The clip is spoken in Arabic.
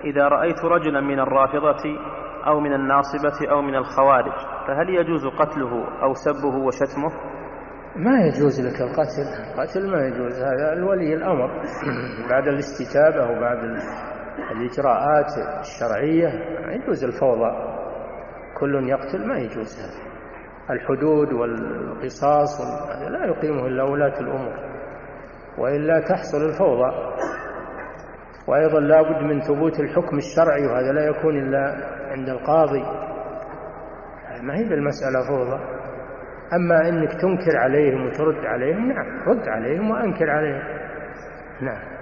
إذا رأيت رجلا من الرافضة أو من الناصبة أو من الخوارج فهل يجوز قتله أو سبه وشتمه؟ ما يجوز لك القتل ما يجوز، هذا الولي الأمر بعد الاستتابة وبعد الإجراءات الشرعية ما يجوز الفوضى، كل يقتل ما يجوز. هذا الحدود والقصاص لا يقيمه إلا ولاة الأمور، وإلا تحصل الفوضى. وأيضا لا بد من ثبوت الحكم الشرعي، وهذا لا يكون إلا عند القاضي، ما هي بالمسألة فوضى. أما أنك تنكر عليهم وترد عليهم، نعم رد عليهم وأنكر عليهم، نعم.